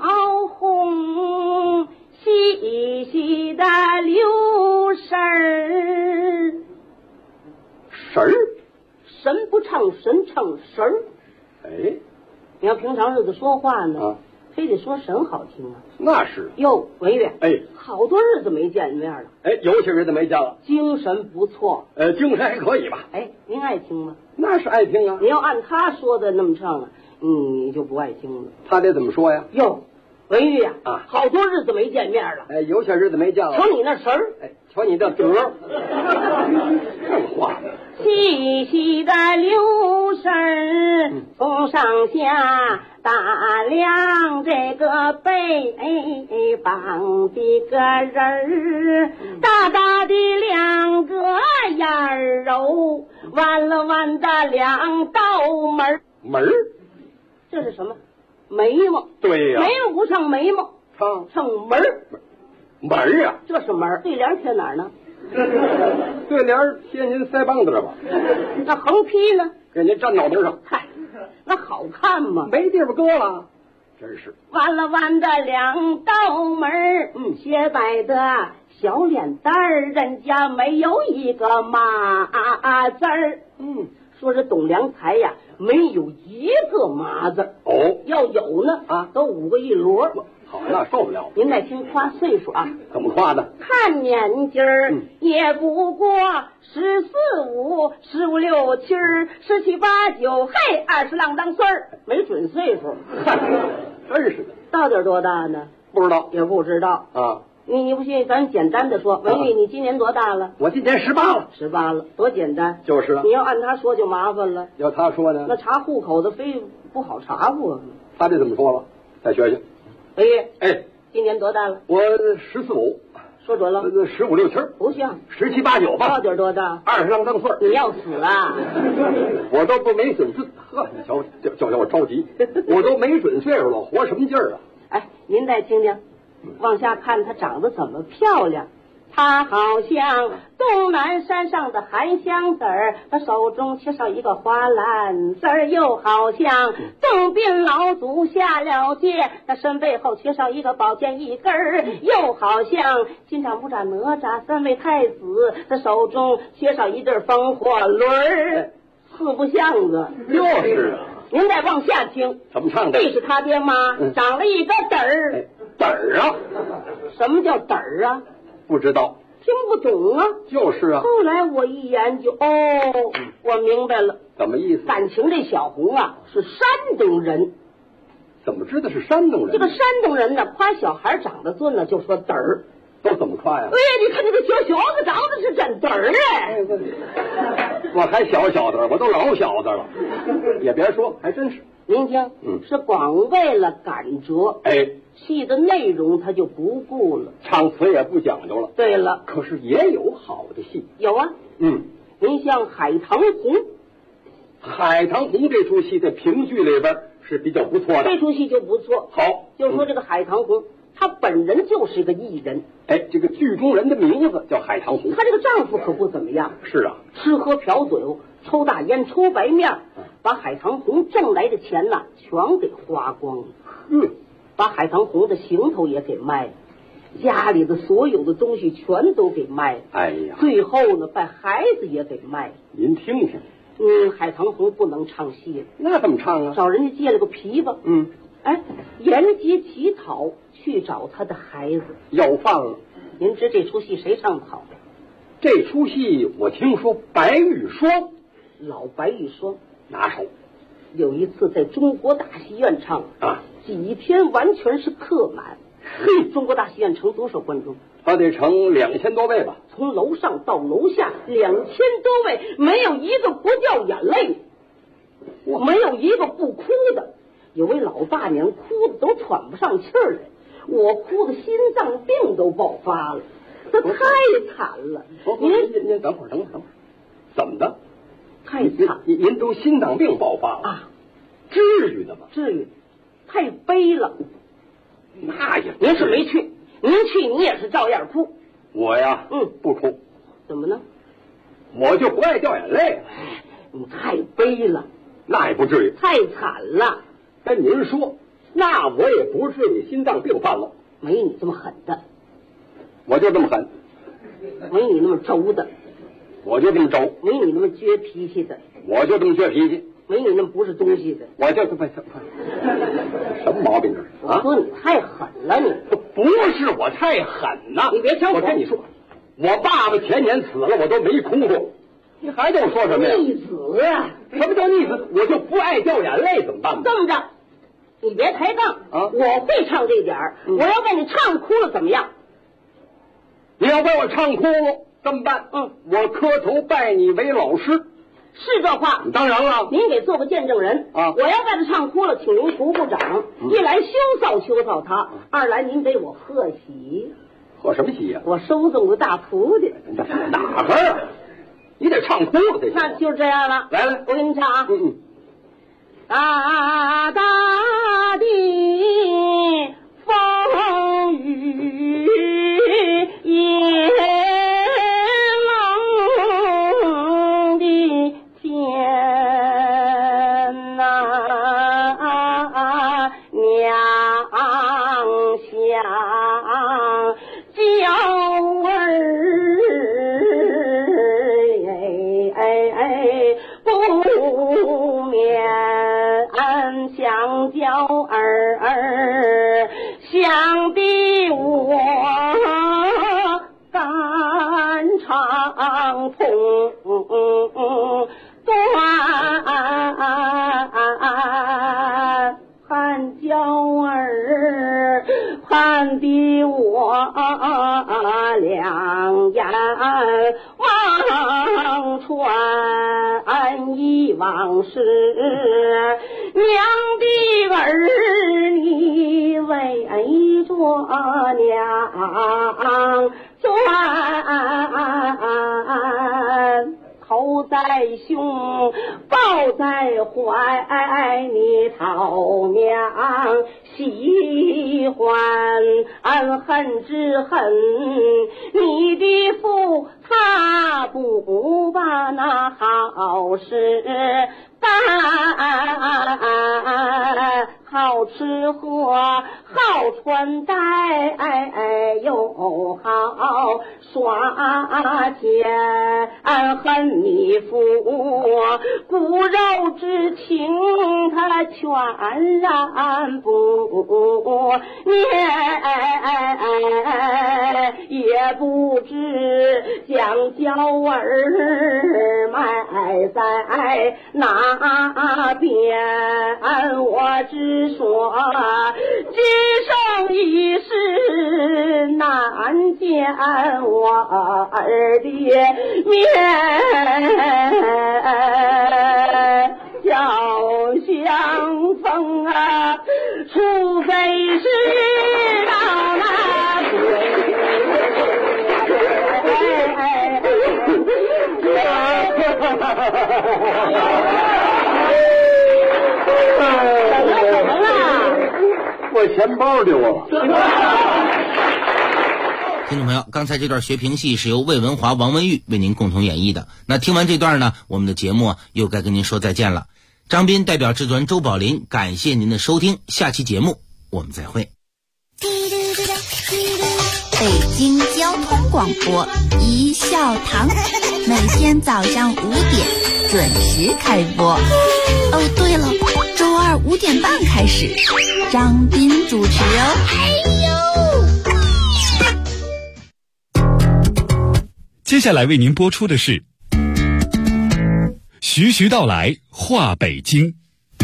红细细的溜神儿。 神儿？ 神不唱神，唱神儿。 哎， 你要平常日子说话呢，非得说神好听啊。 那是。 哟，文月， 哎， 好多日子没见面了。 哎，有些日子没见了。 精神不错。 精神还可以吧。 哎，您爱听吗？ 那是爱听啊。 你要按他说的那么唱啊，你就不爱听了。 他得怎么说呀？ 哟，文玉呀，好多日子没见面了。 哎，有些日子没见了。 瞧你那神儿， 哎，瞧你这德儿，这话。 细细的溜神儿，从上下打量这个背膀的个人儿，大大的两个眼肉，弯了弯的两道门门这是什么？眉毛。 对呀， 眉毛不上眉毛，上门门啊， 这是门。对联贴哪儿呢？ 对联贴您腮帮子这吧。 那横批呢？ 给您粘脑门上。 嗨，那好看吗？ 没地方搁了，真是。 弯了弯的两道门，斜摆的小脸蛋儿，人家没有一个麻字儿。说是董良才呀，没有一个麻字。 哦， 要有呢都5个一摞。 好，那受不了。 您再听夸岁数啊？ 怎么夸的？ 看年纪儿也不过14、15、15、16、17、17、18、19，嘿，20郎当岁儿，没准岁数。 真是的。 到底多大呢？ 不知道， 也不知道啊。 你不信，咱简单的说，文玉，你今年多大了？ 我今年18了。 18了，多简单。 就是啊。 你要按他说就麻烦了。 要他说呢？ 那查户口的非不好查不？ 他这怎么说了？在学校。哎， 今年多大了？ 我14、15。 说准了。 15、16、17。 不像。 17、18、19吧。 到底多大 ？20郎当岁。 你要死啊！ 我都不没准岁，呵，你瞧，叫我着急，我都没准岁数了，活什么劲儿啊？ 哎，您再听听，往下看，她长得怎么漂亮？她好像东南山上的含香籽儿，她手中缺少一个花篮子儿，又好像东边老祖下了界，她身背后缺少一个宝剑一根儿，又好像金吒、木吒、哪吒3位太子，她手中缺少一对风火轮儿，四不像个。 就是啊。 您再往下听， 怎么唱的？ 这是他爹妈长了一个嘚儿。 嘚儿啊？ 什么叫嘚儿啊？ 不知道， 听不懂啊。 就是啊。 后来我一研究，我明白了。 怎么意思？ 感情这小红啊是山东人。 怎么知道是山东人？ 这个山东人呢，夸小孩长得俊呢，就说嘚儿。 都怎么夸呀？ 哎呀，你看这个小小子长得是真嘚儿哎！ 我还小的，我都老小的了。也别说，还真是。 您听，是光为了赶折，戏的内容他就不顾了， 唱词也不讲究了。 对了， 可是也有好的戏。 有啊，您像《海棠红》，《 海棠红》这出戏在评剧里边是比较不错的， 这出戏就不错。 好， 就说这个海棠红。她本人就是个艺人， 这个剧中人的名字叫海棠红。 她这个丈夫可不怎么样， 是啊， 吃喝嫖酒，抽大烟，抽白面，把海棠红挣来的钱呢全给花光了。把海棠红的行头也给卖了，家里的所有的东西全都给卖了。 哎呀， 最后呢，把孩子也给卖了。 您听听， 海棠红不能唱戏了， 那怎么唱啊？ 找人家借了个琵琶，沿街乞讨去找他的孩子， 要饭了。 您知这出戏谁唱的好？ 这出戏我听说白玉霜， 老白玉霜拿手。 有一次在中国大戏院唱几天完全是客满。中国大戏院成多少观众？ 他得成2000多位吧。 从楼上到楼下2000多位，没有一个不掉眼泪，没有一个不哭的。有位老大娘哭的都喘不上气儿来，我哭的心脏病都爆发了，这太惨了。 您等会儿，怎么的？ 太惨！ 您都心脏病爆发了啊？ 至于的吗？ 至于，太悲了。 那也您是没去，您去你也是照样哭。 我呀，不哭。 怎么呢？ 我就不爱掉眼泪。 你太悲了。 那也不至于。 太惨了。 跟您说，那我也不至于心脏病犯了。 没你这么狠的。 我就这么狠。 没你那么轴的。 我就这么轴。 没你那么撅脾气的。 我就这么撅脾气。 没你那么不是东西的。 我就这么什么毛病这是？ 我说你太狠了，你不是我太狠呐！ 你别挑我跟你说，我爸爸前年死了，我都没哭过。你还跟我说什么呀？ 逆子啊！ 什么叫逆子？我就不爱掉眼泪，怎么办？ 这么着，你别抬杠啊！我会唱这点儿，我要把你唱哭了怎么样？ 你要把我唱哭了怎么办？我磕头拜你为老师。 是这话。 当然了， 您给做个见证人啊！ 我要把他唱哭了，请您鼓鼓掌。一来羞臊他，二来您给我贺喜。 贺什么喜呀？ 我收这么个大徒弟。 哪个啊？你得唱哭了才行。 那就这样了。 来， 我给你唱啊。大大的风雨也冷的天呐，娘想娇儿不眠，想娇儿想必我肝肠痛断，盼娇儿盼的我两眼望穿忆往事，娘的儿你围着娘转，头在胸抱在怀，你讨娘喜欢恨之恨，你的父他不把那好事干，好吃喝好穿戴又好耍钱，恨你父骨肉之情他全然不念，也不知将娇儿埋在哪边，我只说今生一世难见我儿的面，要相逢啊，除非是到那我钱包丢了。 听众朋友，刚才这段学评戏是由魏文华、王文玉为您共同演绎的。那听完这段呢，我们的节目又该跟您说再见了。张斌代表制作人周宝林，感谢您的收听，下期节目我们再会。 北京交通广播一笑堂，每天早上5点准时开播。哦，对了，周二5点半开始，张斌主持哦。 接下来为您播出的是徐徐道来话北京。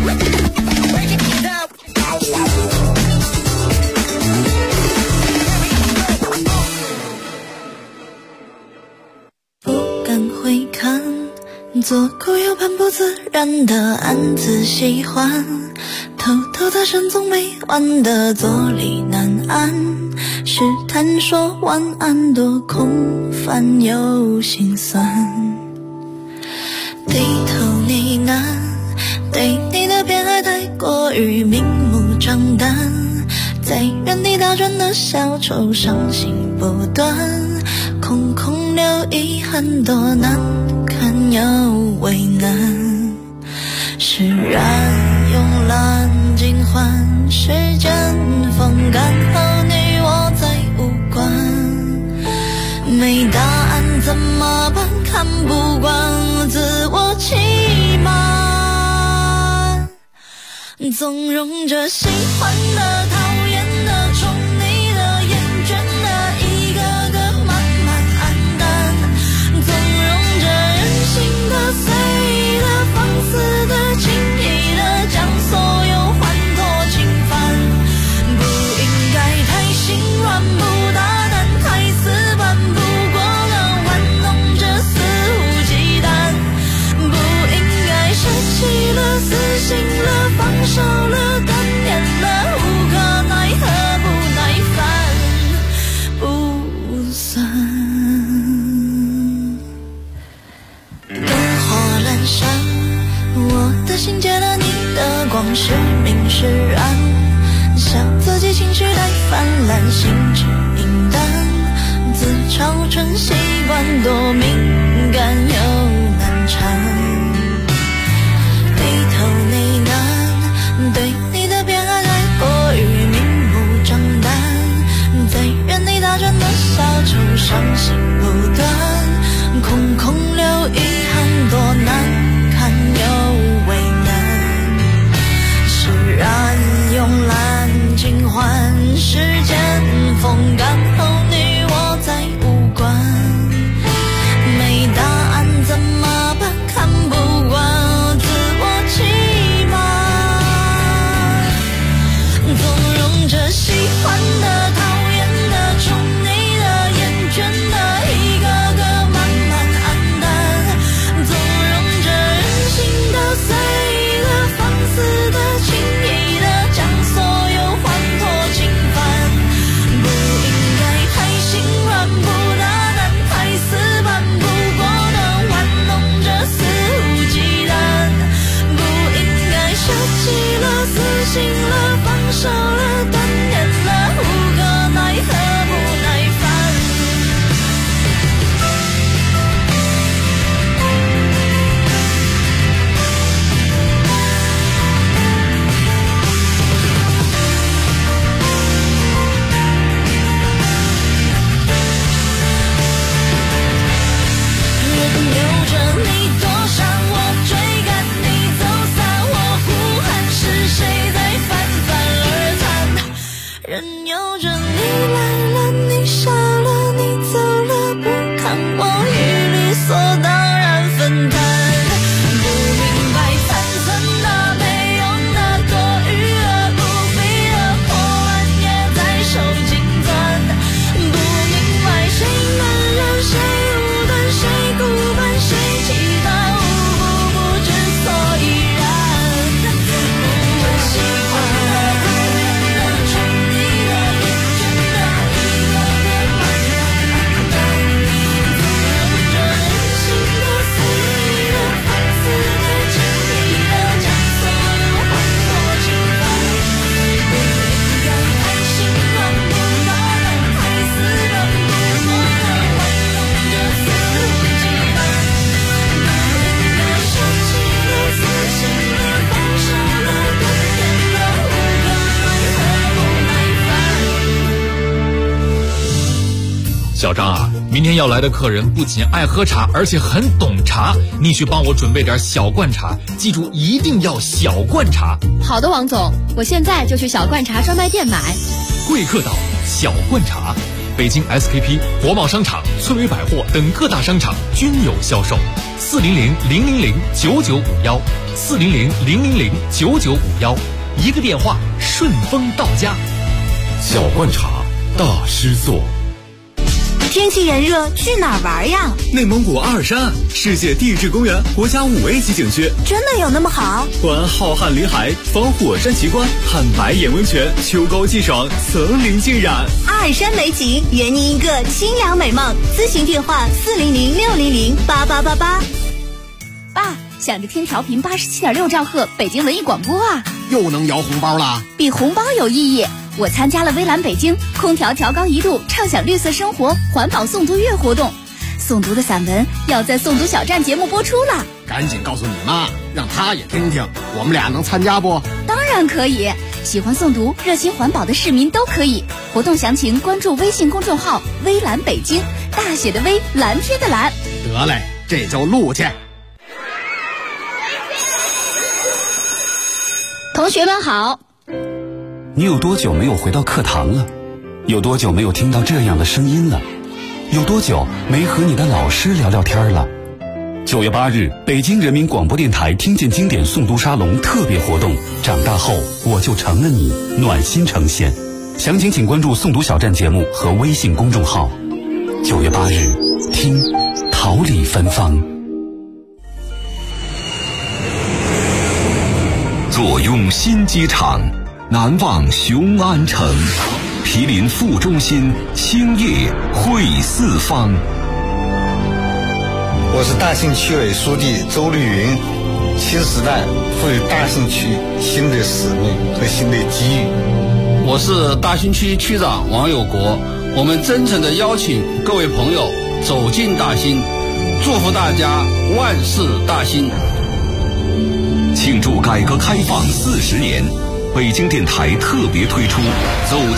不敢回看，左顾右盼不自然的暗自喜欢，偷偷的神总没完的坐立难安，试探说晚安多空泛又心酸，低头呢喃，对你的偏爱太过于明目张胆，在原地打转的小丑伤心不断，空空留遗憾多难堪又为难，释然慵懒尽欢，时间风干后你我再无关，没答案怎么办？看不惯自我欺瞒，纵容着喜欢的讨厌的宠你的厌倦的一个个慢慢黯淡，纵容着任性的随意的放肆的轻易的将所有欢脱侵犯，不应该太心软不大胆太死板，不过了玩弄着肆无忌惮，不多敏感又难缠，低头呢喃，对你的偏爱太过于明目张胆，在原地打转的小丑伤心不断，空空留遗憾，多难堪又为难，释然慵懒尽欢，时间风干后你我再无关，没答案怎么办？看不惯自我欺瞒，纵容着喜欢的、讨厌的、宠你的、厌倦的，一个个慢慢黯淡，纵容着任性的、随意的、放肆的、轻易的，将所有欢脱侵犯，不应该太心软，不大胆，太死板，不果断，玩弄着肆无忌惮，不应该舍弃了、死心了、放手了、断念了，无可奈何不耐烦。任由着你躲闪，我追赶你走散，我呼喊是谁在泛泛而谈，任由着你来了，你傻了，你走了，不看我与理所当然分担，不明白残存的、没用的、多余的、不必的破烂也在手紧攥，不明白谁能让谁无端，谁孤单，谁其他无不不知所以然，不喜欢的、讨厌的、宠你的、厌倦的，一个个慢慢黯淡，纵容着任性的、随意的、放肆的、轻易的，将所有欢脱侵犯，不应该太心软，不大胆，太死板，不果断，玩弄着肆无忌惮，不应该舍弃了、死心了、放手了、断念了，无可奈何不耐烦。 小张啊，明天要来的客人不仅爱喝茶，而且很懂茶，你去帮我准备点小罐茶，记住一定要小罐茶。 好的，王总，我现在就去小罐茶专卖店买。 贵客岛小罐茶，北京 SKP、国贸商场、翠微百货等各大商场均有销售。400-000-9951，400-000-9951，一个电话顺丰到家。 小罐茶，大师做。 天气炎热，去哪儿玩呀？ 内蒙古阿尔山，世界地质公园国家5A级景区， 真的有那么好？ 观浩瀚林海，访火山奇观，看白眼温泉，秋高气爽，层林尽染。 阿尔山美景，圆你一个清凉美梦。咨询电话400-600-8888。 爸，想着听调频87.6兆赫北京文艺广播啊， 又能摇红包啦？ 比红包有意义。我参加了微蓝北京空调调高1度畅享绿色生活环保诵读月活动，诵读的散文要在诵读小站节目播出了。 赶紧告诉你妈，让她也听听，我们俩能参加不？ 当然可以，喜欢诵读热心环保的市民都可以。活动详情关注微信公众号微蓝北京，大写的微，蓝天的蓝。 得嘞，这就录去。 同学们好。 你有多久没有回到课堂了？有多久没有听到这样的声音了？有多久没和你的老师聊聊天了？9月8日，北京人民广播电台听见经典诵读沙龙特别活动，长大后我就成了你，暖心呈现。详情请关注诵读小站节目和微信公众号。9月8日，听桃李芬芳。 坐拥新机场，难忘雄安城，毗邻副中心，兴业汇四方。 我是大兴区委书记周绿云。新时代赋予大兴区新的使命和新的机遇。 我是大兴区区长王有国。我们真诚地邀请各位朋友走进大新，祝福大家万事大新。 庆祝改革开放40年，北京电台特别推出走进